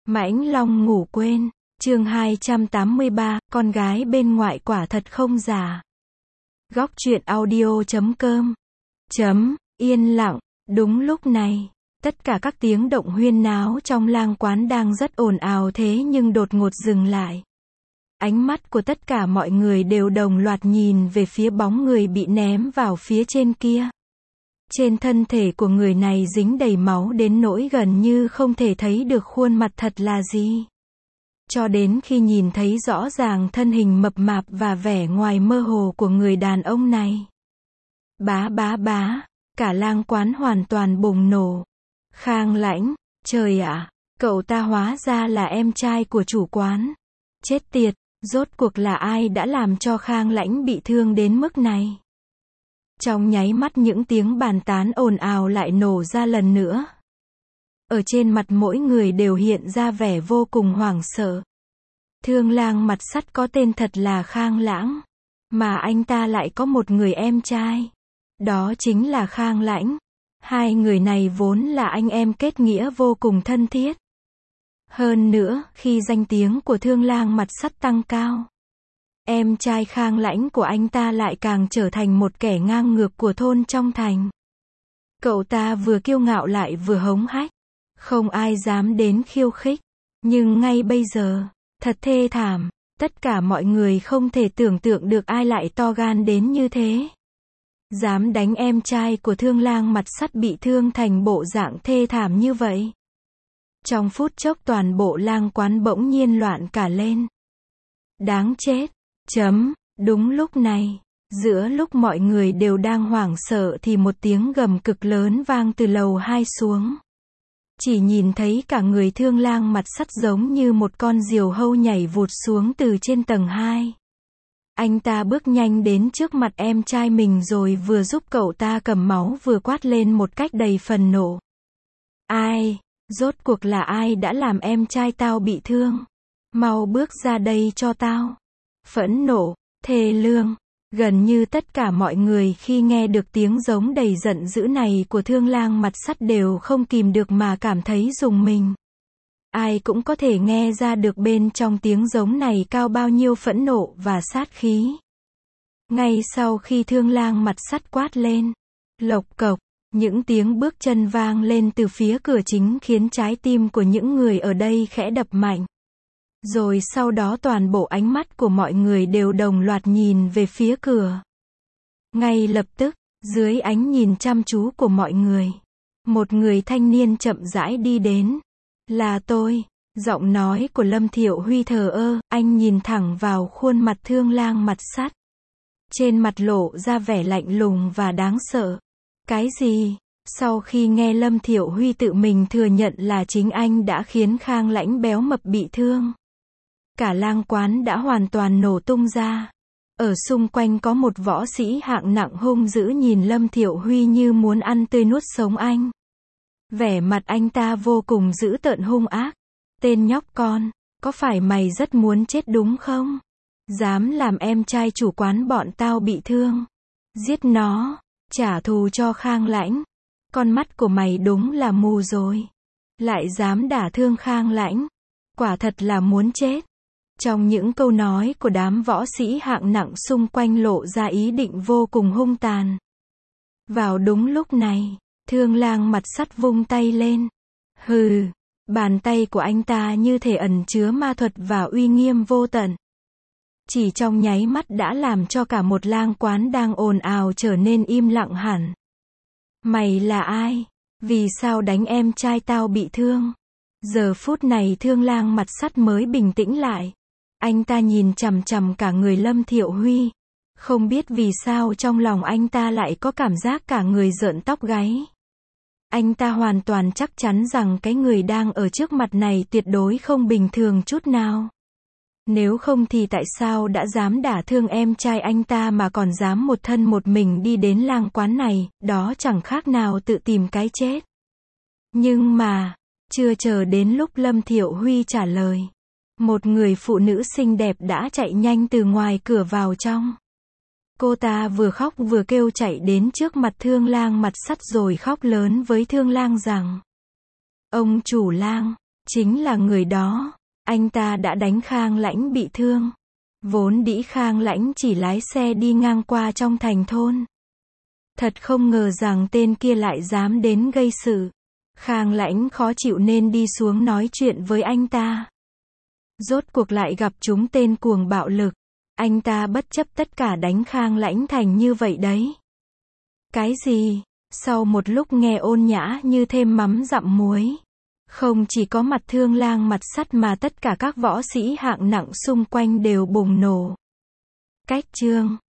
Mãnh Long ngủ quên, chương 283, con gái bên ngoại quả thật không già. Góc truyện audio.com Yên lặng, đúng lúc này, tất cả các tiếng động huyên náo trong lang quán đang rất ồn ào thế nhưng đột ngột dừng lại. Ánh mắt của tất cả mọi người đều đồng loạt nhìn về phía bóng người bị ném vào phía trên kia. Trên thân thể của người này dính đầy máu đến nỗi gần như không thể thấy được khuôn mặt thật là gì. Cho đến khi nhìn thấy rõ ràng thân hình mập mạp và vẻ ngoài mơ hồ của người đàn ông này. Bá, cả lang quán hoàn toàn bùng nổ. Khang Lãnh, trời ạ, cậu ta hóa ra là em trai của chủ quán. Chết tiệt, rốt cuộc là ai đã làm cho Khang Lãnh bị thương đến mức này? Trong nháy mắt những tiếng bàn tán ồn ào lại nổ ra lần nữa. Ở trên mặt mỗi người đều hiện ra vẻ vô cùng hoảng sợ. Thương lang mặt sắt có tên thật là Khang Lãng, mà anh ta lại có một người em trai. Đó chính là Khang Lãnh. Hai người này vốn là anh em kết nghĩa vô cùng thân thiết. Hơn nữa, khi danh tiếng của thương lang mặt sắt tăng cao, em trai Khang Lãnh của anh ta lại càng trở thành một kẻ ngang ngược của thôn trong thành. Cậu ta vừa kiêu ngạo lại vừa hống hách, không ai dám đến khiêu khích. Nhưng ngay bây giờ, thật thê thảm, tất cả mọi người không thể tưởng tượng được ai lại to gan đến như thế. Dám đánh em trai của thương lang mặt sắt bị thương thành bộ dạng thê thảm như vậy. Trong phút chốc toàn bộ lang quán bỗng nhiên loạn cả lên. Đáng chết. Đúng lúc này, giữa lúc mọi người đều đang hoảng sợ thì một tiếng gầm cực lớn vang từ lầu 2 xuống. Chỉ nhìn thấy cả người thương lang mặt sắt giống như một con diều hâu nhảy vụt xuống từ trên tầng 2. Anh ta bước nhanh đến trước mặt em trai mình rồi vừa giúp cậu ta cầm máu vừa quát lên một cách đầy phần nộ. Ai? Rốt cuộc là ai đã làm em trai tao bị thương? Mau bước ra đây cho tao. Phẫn nộ, thê lương, gần như tất cả mọi người khi nghe được tiếng giống đầy giận dữ này của thương lang mặt sắt đều không kìm được mà cảm thấy rùng mình. Ai cũng có thể nghe ra được bên trong tiếng giống này cao bao nhiêu phẫn nộ và sát khí. Ngay sau khi thương lang mặt sắt quát lên, lộc cộc, những tiếng bước chân vang lên từ phía cửa chính khiến trái tim của những người ở đây khẽ đập mạnh. Rồi sau đó toàn bộ ánh mắt của mọi người đều đồng loạt nhìn về phía cửa. Ngay lập tức, dưới ánh nhìn chăm chú của mọi người, một người thanh niên chậm rãi đi đến. Là tôi. Giọng nói của Lâm Thiệu Huy thờ ơ, anh nhìn thẳng vào khuôn mặt thương lang mặt sắt. Trên mặt lộ ra vẻ lạnh lùng và đáng sợ. Cái gì? Sau khi nghe Lâm Thiệu Huy tự mình thừa nhận là chính anh đã khiến Khang Lãnh béo mập bị thương. Cả lang quán đã hoàn toàn nổ tung ra. Ở xung quanh có một võ sĩ hạng nặng hung dữ nhìn Lâm Thiệu Huy như muốn ăn tươi nuốt sống anh. Vẻ mặt anh ta vô cùng dữ tợn hung ác. Tên nhóc con, có phải mày rất muốn chết đúng không? Dám làm em trai chủ quán bọn tao bị thương. Giết nó, trả thù cho Khang Lãnh. Con mắt của mày đúng là mù rồi. Lại dám đả thương Khang Lãnh. Quả thật là muốn chết. Trong những câu nói của đám võ sĩ hạng nặng xung quanh lộ ra ý định vô cùng hung tàn. Vào đúng lúc này, thương lang mặt sắt vung tay lên. Hừ, bàn tay của anh ta như thể ẩn chứa ma thuật và uy nghiêm vô tận. Chỉ trong nháy mắt đã làm cho cả một lang quán đang ồn ào trở nên im lặng hẳn. Mày là ai? Vì sao đánh em trai tao bị thương? Giờ phút này thương lang mặt sắt mới bình tĩnh lại. Anh ta nhìn chằm chằm cả người Lâm Thiệu Huy. Không biết vì sao trong lòng anh ta lại có cảm giác cả người rợn tóc gáy. Anh ta hoàn toàn chắc chắn rằng cái người đang ở trước mặt này tuyệt đối không bình thường chút nào. Nếu không thì tại sao đã dám đả thương em trai anh ta mà còn dám một thân một mình đi đến lang quán này, đó chẳng khác nào tự tìm cái chết. Nhưng mà, chưa chờ đến lúc Lâm Thiệu Huy trả lời. Một người phụ nữ xinh đẹp đã chạy nhanh từ ngoài cửa vào trong. Cô ta vừa khóc vừa kêu chạy đến trước mặt thương lang mặt sắt rồi khóc lớn với thương lang rằng: Ông chủ lang, Chính là người đó. Anh ta đã đánh Khang Lãnh bị thương. Vốn dĩ Khang Lãnh chỉ lái xe đi ngang qua trong thành thôn. Thật không ngờ rằng tên kia lại dám đến gây sự. Khang Lãnh khó chịu nên đi xuống nói chuyện với anh ta. Rốt cuộc lại gặp chúng tên cuồng bạo lực. Anh ta bất chấp tất cả đánh Khang Lãnh thành như vậy đấy. Cái gì? Sau một lúc nghe ôn nhã như thêm mắm dặm muối. Không chỉ có mặt Thương Lang mặt sắt mà tất cả các võ sĩ hạng nặng xung quanh đều bùng nổ. Cách chương